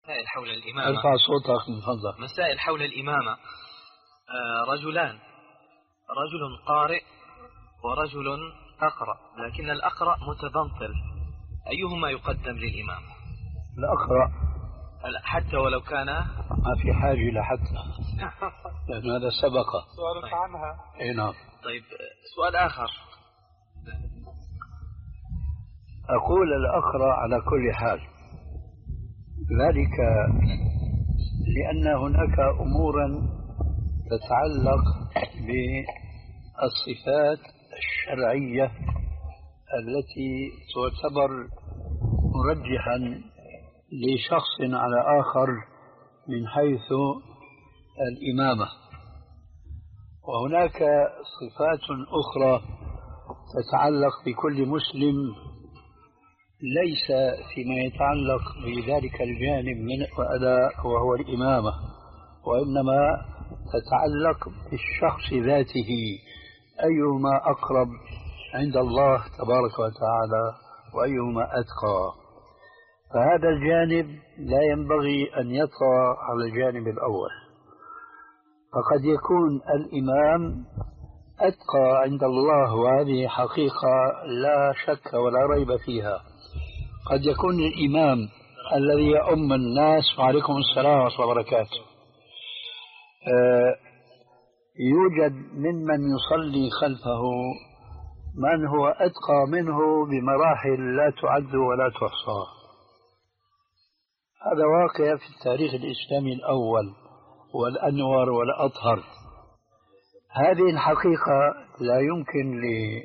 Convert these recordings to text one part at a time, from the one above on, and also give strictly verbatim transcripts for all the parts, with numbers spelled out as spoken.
مسائل حول الإمامة. ارفع صوتك من فضلك. مسائل حول الإمامة. آه رجلان، رجل قارئ ورجل أقرأ، لكن الأقرأ متبنطل، أيهما يقدم للإمامة؟ الأقرأ حتى ولو كان ما في حاجة لحتى لأن هذا سبق سؤالك عنها. اي نعم. طيب سؤال آخر، أقول الأقرأ على كل حال، ذلك لأن هناك أمورا تتعلق بالصفات الشرعية التي تعتبر مرجحا لشخص على آخر من حيث الإمامة، وهناك صفات أخرى تتعلق بكل مسلم ليس فيما يتعلق بذلك الجانب من وأداء وهو الإمامة، وإنما تتعلق بالشخص ذاته، أيهما أقرب عند الله تبارك وتعالى وأيهما أتقى. فهذا الجانب لا ينبغي أن يطغى على الجانب الأول، فقد يكون الإمام أتقى عند الله، وهذه حقيقة لا شك ولا ريب فيها. قد يكون الإمام الذي يؤم الناس، وعليكم السلام ورحمة الله وبركاته، يوجد ممن يصلي خلفه من هو أتقى منه بمراحل لا تعد ولا تحصى. هذا واقع في التاريخ الإسلامي الأول والأنور والأطهر. هذه الحقيقة لا يمكن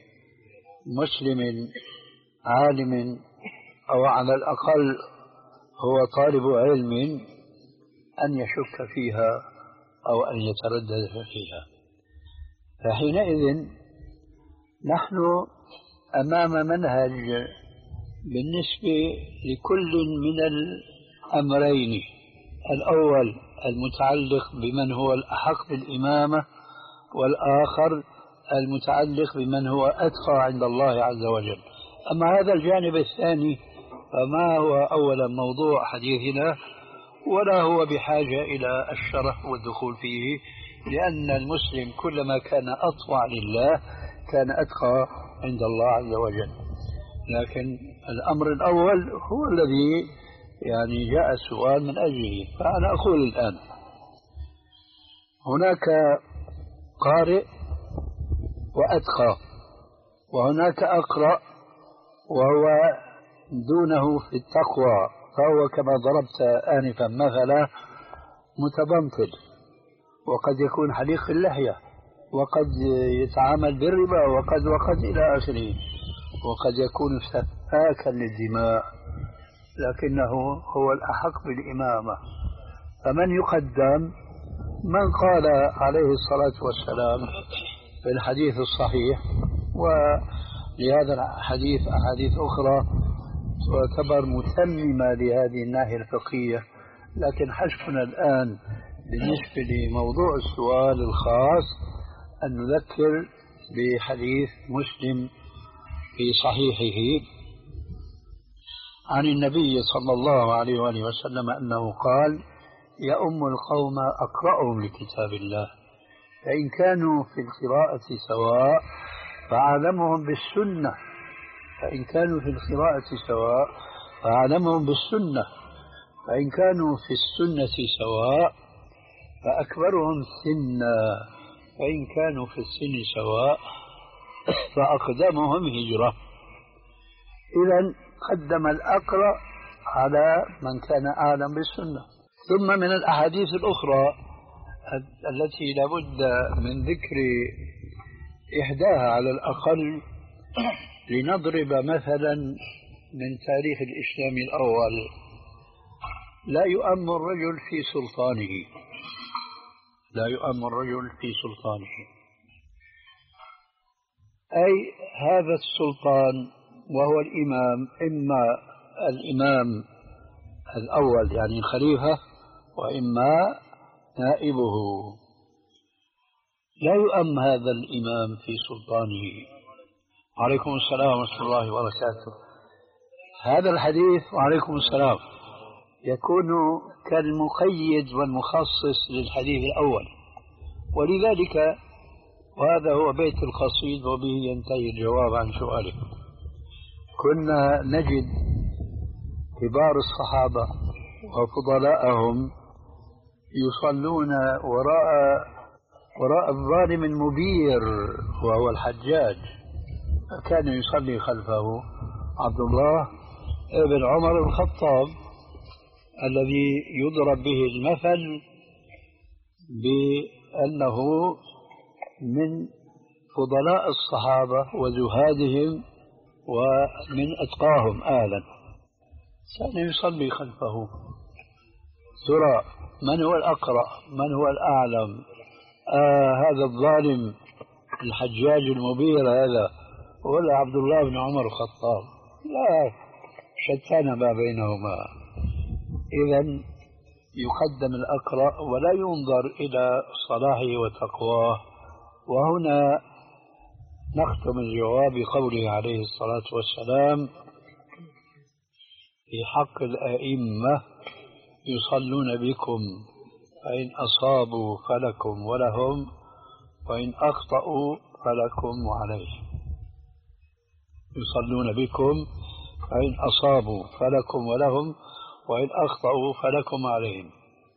لمسلم عالم أو على الأقل هو طالب علم أن يشك فيها أو أن يتردد فيها. فحينئذ نحن أمام منهج بالنسبة لكل من الأمرين، الأول المتعلق بمن هو الأحق بالإمامة، والآخر المتعلق بمن هو أتقى عند الله عز وجل. أما هذا الجانب الثاني فما هو أولا موضوع حديثنا، ولا هو بحاجة إلى الشرح والدخول فيه، لأن المسلم كلما كان أطوع لله كان أتقى عند الله عز وجل. لكن الأمر الأول هو الذي يعني جاء السؤال من أجله. فأنا أقول الآن هناك قارئ وأتقى، وهناك أقرأ وهو دونه في التقوى، فهو كما ضربت آنفا مثلا متبنطل، وقد يكون حليق اللحية، وقد يتعامل بالربا، وقد وقد إلى آخره، وقد يكون سفاكا للدماء، لكنه هو الأحق بالإمامة. فمن يقدم؟ من قال عليه الصلاة والسلام في الحديث الصحيح، ولهذا الحديث أحاديث أخرى تعتبر متممة لهذه الناحية الفقهية، لكن حسبنا الآن بالنسبة لموضوع السؤال الخاص أن نذكر بحديث مسلم في صحيحه عن النبي صلى الله عليه وآله وسلم أنه قال: يؤم القوم أقرأهم لكتاب الله، فإن كانوا في القراءة سواء فأعلمهم بالسنة، فإن كانوا في القراءة سواء فأعلمهم بالسنة، فإن كانوا في السنة سواء فأكبرهم سنا، فإن كانوا في السن سواء فأقدمهم هجرة. إذن قدم الأقرأ على من كان أعلم بالسنة. ثم من الأحاديث الأخرى التي لابد من ذكر إحداها على الأقل لنضرب مثلا من تاريخ الإسلام الأول: لا يؤم الرجل في سلطانه، لا يؤم الرجل في سلطانه، أي هذا السلطان وهو الإمام، إما الإمام الأول يعني الخليفة، وإما نائبه. لا يؤم هذا الإمام في سلطانه. وعليكم السلام ورحمة الله وبركاته. هذا الحديث وعليكم السلام يكون كالمقيد والمخصص للحديث الأول. ولذلك وهذا هو بيت القصيد وبه ينتهي الجواب عن سؤالك. كنا نجد كبار الصحابة وفضلاءهم يصلون وراء وراء الظالم المبير وهو الحجاج، كان يصلي خلفه عبد الله بن عمر الخطاب الذي يضرب به المثل بأنه من فضلاء الصحابة وزهادهم ومن أتقاهم آلا، كان يصلي خلفه. ترى من هو الأقرأ؟ من هو الأعلم؟ آه هذا الظالم الحجاج المبير هذا ولا عبد الله بن عمر الخطاب؟ لا، شتان ما بينهما. إذن يقدم الأقرأ ولا ينظر إلى صلاحه وتقواه. وهنا نختم الجواب بقوله عليه الصلاة والسلام في حق الأئمة: يصلون بكم فإن أصابوا فلكم ولهم وإن أخطأوا فلكم وعليهم. يصلون بكم فإن أصابوا فلكم ولهم وإن أخطأوا فلكم عليهم.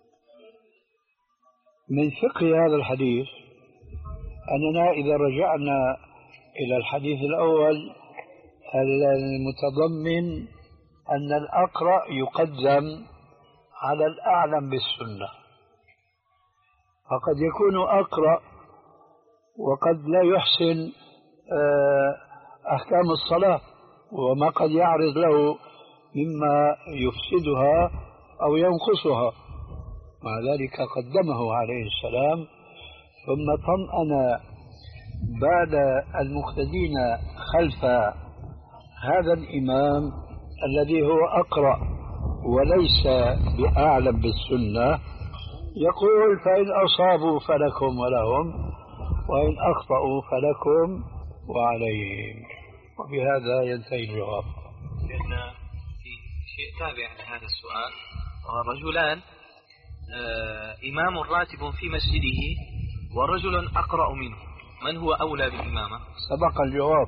من فقه هذا الحديث أننا إذا رجعنا إلى الحديث الأول المتضمن أن الأقرأ يقدم على الأعلم بالسنة، فقد يكون أقرأ وقد لا يحسن أحكام الصلاة وما قد يعرض له مما يفسدها أو ينقصها، مع ذلك قدمه عليه السلام ثم طمأن بعد المقتدين خلف هذا الإمام الذي هو أقرأ وليس بأعلم بالسنة، يقول: فإن أصابوا فلكم ولهم وإن أخطأوا فلكم وعليهم. وبهذا ينتهي الجواب. لأن في شيء تابع لهذا السؤال: رجلان آه إمام راتب في مسجده ورجل أقرأ منه، من هو أولى بالإمامة؟ سبق الجواب: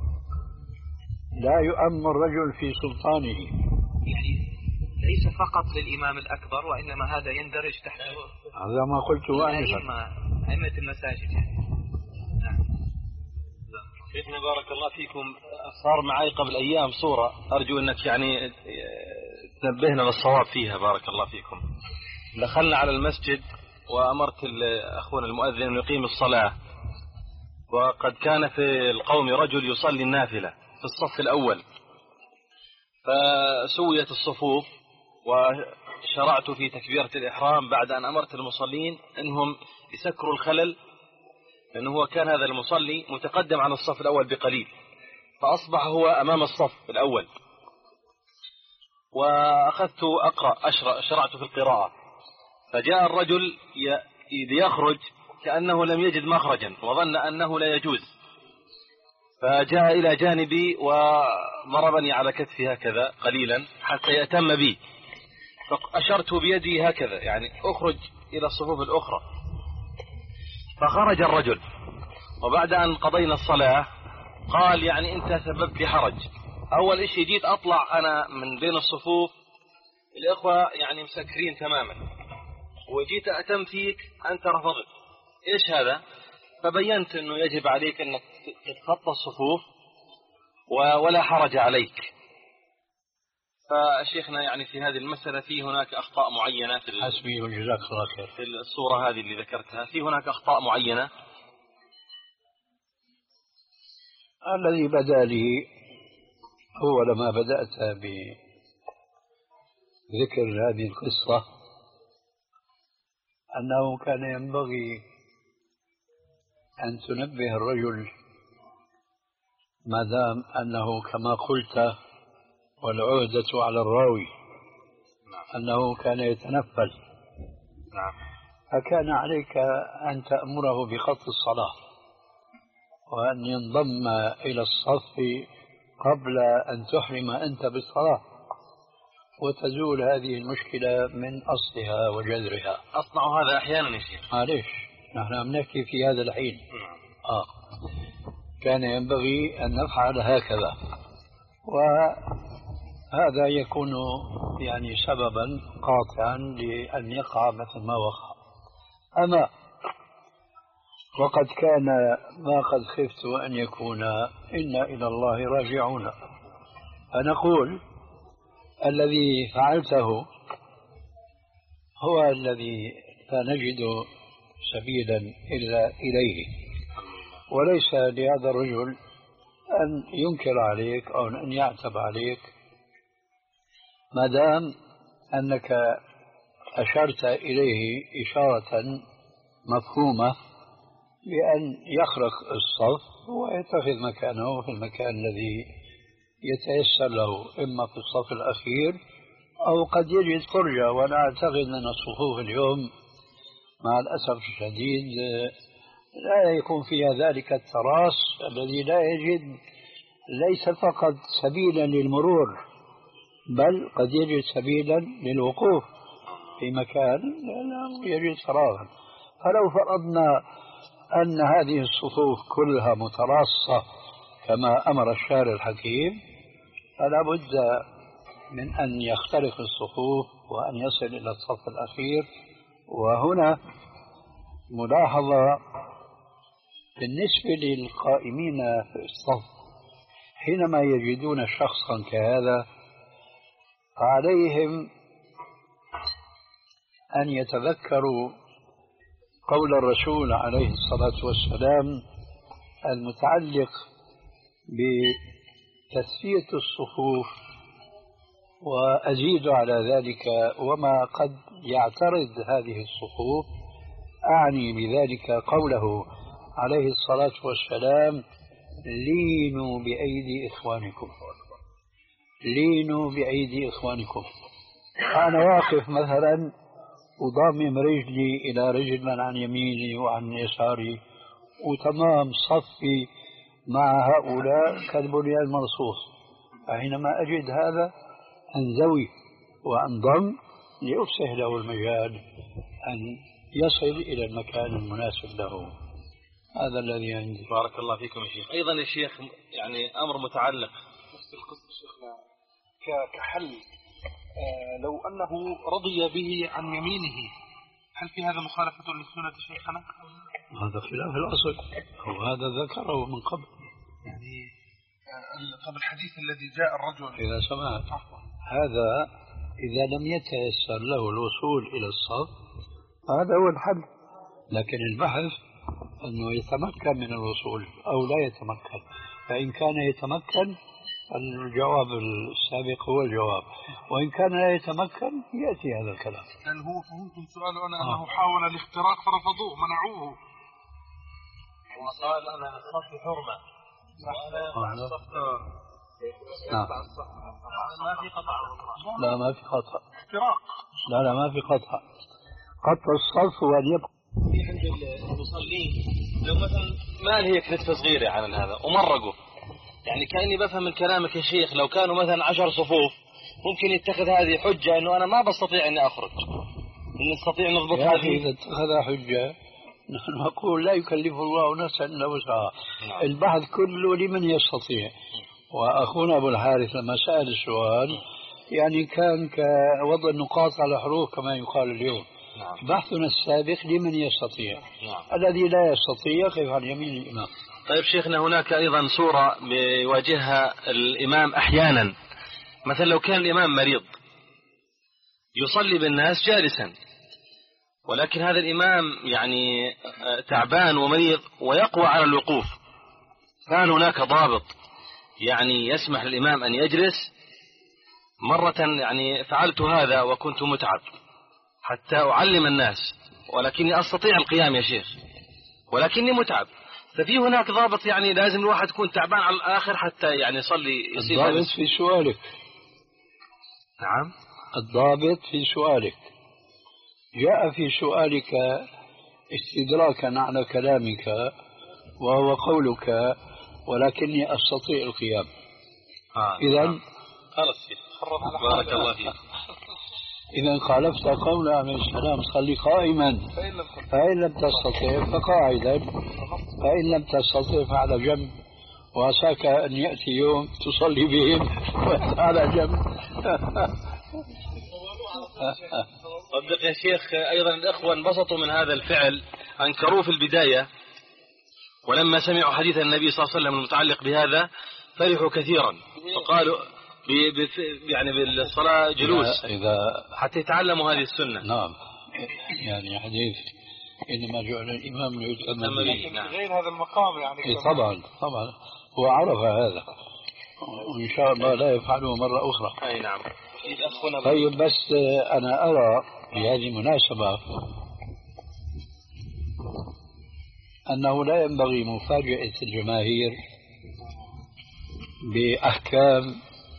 لا يؤم الرجل في سلطانه، يعني ليس فقط للإمام الأكبر وإنما هذا يندرج تحت هذا ما قلته آنفا أئمة المساجد يعني. نعم. شيخنا بارك الله فيكم، صار معي قبل أيام صورة أرجو أنك يعني تنبهنا للصواب فيها بارك الله فيكم. دخلنا على المسجد وأمرت أخونا المؤذن أن يقيم الصلاة، وقد كان في القوم رجل يصلي النافلة في الصف الأول، فسويت الصفوف وشرعت في تكبيرة الإحرام بعد أن أمرت المصلين أنهم يسكروا الخلل، لأنه هو كان هذا المصلي متقدم عن الصف الأول بقليل، فأصبح هو أمام الصف الأول، وأخذت أقرأ شرعت في القراءة، فجاء الرجل يخرج كأنه لم يجد مخرجا وظن أنه لا يجوز، فجاء إلى جانبي وضربني على كتفي هكذا قليلا حتى يأتم بي، فأشرت بيدي هكذا يعني أخرج إلى الصفوف الأخرى، فخرج الرجل، وبعد أن قضينا الصلاة قال: يعني أنت سببت لي حرج، أول إشي جيت أطلع أنا من بين الصفوف الإخوة يعني مسكرين تماما، وجيت أتم فيك أنت رفضت، إيش هذا؟ فبينت أنه يجب عليك أنك تتخطى الصفوف ولا حرج عليك. فشيخنا يعني في هذه المسألة في هناك أخطاء معينة في حسبي وجزاك الله خير. في الصورة هذه اللي ذكرتها في هناك أخطاء معينة. الذي بدأ لي أول ما بدأت بذكر هذه القصة أنه كان ينبغي أن تنبه الرجل ما دام أنه كما قلت والعهدة على الراوي أنه كان يتنفل، فكان عليك أن تأمره بخط الصلاة وأن ينضم إلى الصف قبل أن تحرم أنت بالصلاة، وتزول هذه المشكلة من أصلها وجذرها. أصنع هذا أحيانا يا شيخ. معليش نحن عم نحكي في هذا الحين. آه. كان ينبغي أن نفعل هكذا، وهذا يكون يعني سببا قاطعا لأن يقع مثل ما وقع. أما وقد كان ما قد خفت أن يكون إنا إلى الله راجعون، فنقول الذي فعلته هو الذي لا نجد سبيلا إلا إليه، وليس لهذا الرجل أن ينكر عليك أو أن يعتب عليك ما دام أنك أشرت إليه إشارة مفهومة بأن يخرق الصف ويتخذ مكانه في المكان الذي يتيسر له، إما في الصف الأخير أو قد يجد فرجة. وأنا أعتقد أن الصفوف اليوم مع الأسف الشديد لا يكون فيها ذلك التراص الذي لا يجد ليس فقط سبيلا للمرور، بل قد يجد سبيلا للوقوف في مكان يجد فراغا. فلو فرضنا أن هذه الصفوف كلها متراصة كما أمر الشارع الحكيم، فلا بد من أن يخترق الصفوف وأن يصل إلى الصف الأخير. وهنا ملاحظة بالنسبة للقائمين في الصف، حينما يجدون شخصا كهذا فعليهم أن يتذكروا قول الرسول عليه الصلاة والسلام المتعلق بتثبيت الصفوف، وأزيد على ذلك وما قد يعترض هذه الصفوف. أعني بذلك قوله عليه الصلاة والسلام لينوا بأيدي إخوانكم، لينوا بأيدي إخوانكم. أنا واقف مثلا وضامم رجلي إلى رجل من عن يميني وعن يساري وتمام صفي مع هؤلاء كالبنيان المرصوص، فحينما أجد هذا أنزوي وأنضم ليفسح له المجال أن يصل إلى المكان المناسب له. هذا الذي عندي. بارك الله فيكم يا شيخ. أيضا يا شيخ يعني أمر متعلق نفس القصة شيخنا كحل آه لو أنه رضي به عن يمينه، هل في هذا مخالفة للسنة شيخنا؟ هذا خلاف الأصل، وهذا ذكره من قبل. يعني آه طب الحديث الذي جاء الرجل إذا سمعت هذا إذا لم يتيسر له الوصول إلى الصف هذا هو الحل، لكن البحث أنه يتمكن من الوصول أو لا يتمكن. فإن كان يتمكن الجواب السابق هو الجواب، وإن كان لا يتمكن يأتي هذا الكلام. لأن هو فهمت سؤاله أنا أنه حاول الاختراق فرفضوه منعوه، وقال أنا الصف حرمة وأنا الصف نعم. ما في قطع. لا ما في قطع. اختراق. لا لا ما في قطع. قطع الصف وأن يبقى في عند المصلين لو مثلا ما هيك نتفة صغيرة عن هذا ومرقوا، يعني كأني بفهم من كلامك يا شيخ لو كانوا مثلا عشر صفوف ممكن يتخذ هذه حجة إنه أنا ما بستطيع إني أخرج، إن نستطيع نضبط هذه. إذا اتخذ حجة نحن نقول لا يكلف الله نفسا إلا وسعها. نعم. البحث كله لمن يستطيع. وأخونا أبو الحارث لما سأل السؤال يعني كان كوضع النقاط على حروف كما يقال اليوم. نعم. بحثنا السابق لمن يستطيع. نعم. الذي لا يستطيع يقف عن يمين الإمام. طيب شيخنا هناك أيضا صورة بيواجهها الإمام أحيانا، مثلا لو كان الإمام مريض يصلي بالناس جالسا، ولكن هذا الإمام يعني تعبان ومريض ويقوى على الوقوف، كان هناك ضابط يعني يسمح للإمام أن يجلس. مرة يعني فعلت هذا وكنت متعب حتى أعلم الناس، ولكني أستطيع القيام يا شيخ ولكني متعب، ففي هناك ضابط يعني لازم الواحد يكون تعبان على الآخر حتى يعني يصلي يصير. الضابط في سؤالك. نعم. الضابط في سؤالك جاء في سؤالك استدراكا على كلامك وهو قولك ولكني أستطيع القيام. آه. إذن آه. خلاص مصرا على بارك الله فيك. إذا خالفت قول عليه السلام صلي قائما فإن لم تستطع فقاعدا فإن لم تستطع فعلى جنب وعساك أن يأتي يوم تصلي بهم وأنت على جنب. صدق يا شيخ، أيضا الأخوة انبسطوا من هذا الفعل، أنكروه في البداية، ولما سمعوا حديث النبي صلى الله عليه وسلم المتعلق بهذا فرحوا كثيرا، فقالوا يعني بالصلاة جلوس إذا حتى يتعلموا هذه السنة. نعم، يعني حديث إنما جعل الإمام ليتأم به. نعم. غير هذا المقام يعني. إيه طبعا طبعا هو عرف هذا، وإن شاء الله لا يفعله مرة أخرى. أي نعم. طيب بس أنا أرى بهذه المناسبة أنه لا ينبغي مفاجأة الجماهير بأحكام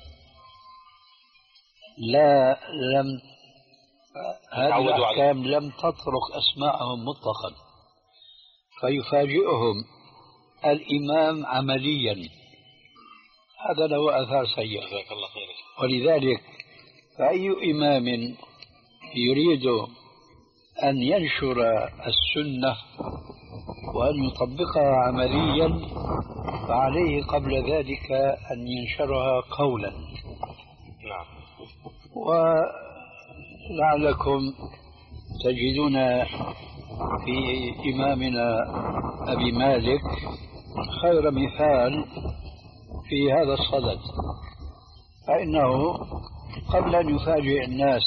لا لم هذه الأحكام لم تطرق أسماءهم مطلقا، فيفاجئهم الإمام عمليا، هذا له آثار سيئة. ولذلك فأي إمام يريد أن ينشر السنة وأن يطبقها عمليا فعليه قبل ذلك أن ينشرها قولا. نعم. ولعلكم تجدون في إمامنا أبي مالك خير مثال في هذا الصدد، فإنه قبل أن يفاجئ الناس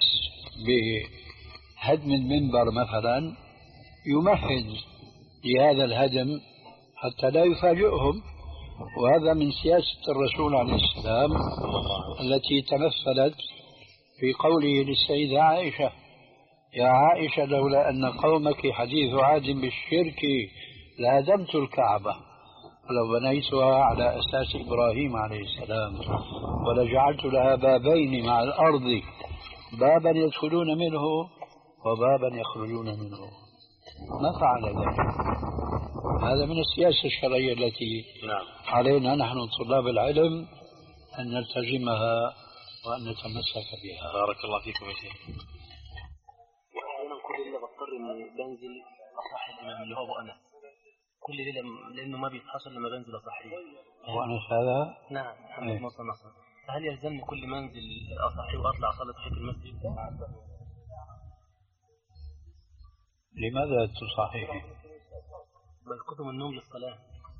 بهدم المنبر مثلا يمهد لهذا الهدم حتى لا يفاجئهم، وهذا من سياسة الرسول عليه السلام التي تمثلت في قوله للسيدة عائشة: يا عائشة لولا أن قومك حديث عهد بالشرك لهدمت الكعبة ولو بنيتها على أساس إبراهيم عليه السلام ولجعلت لها بابين مع الأرض، بابا يدخلون منه وبابا يخرجون منه، ما فعل ذلك. هذا من السياسة الشرعية التي علينا نحن طلاب العلم أن نلتزمها وأن نتمسك بها. بارك الله فيكم يا شيخ. أنا كل ليلة بضطر إني بنزل أصحي الإمام اللي هو أبو أنس كل ليلة، لأنه ما بيتحصل لما بنزل أصحيه. أبو أنس هذا؟ نعم، محمد مصر مصر. فهل يلزمني كل ما أنزل أصحيه وأطلع أصلي تحية المسجد؟ لماذا تصحيه؟ بيقظه النوم للصلاة.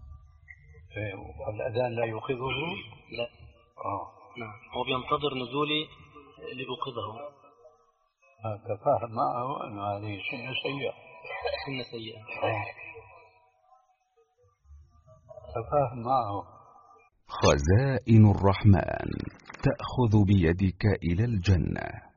والأذان لا يوقظه؟ لا. آه. نعم، هو بينتظر نزولي لأوقظه. تفاهم معه أن هذه سنة سيئة. سنة سيئة. آه. تفاهم معه. خزائن الرحمن تأخذ بيدك إلى الجنة.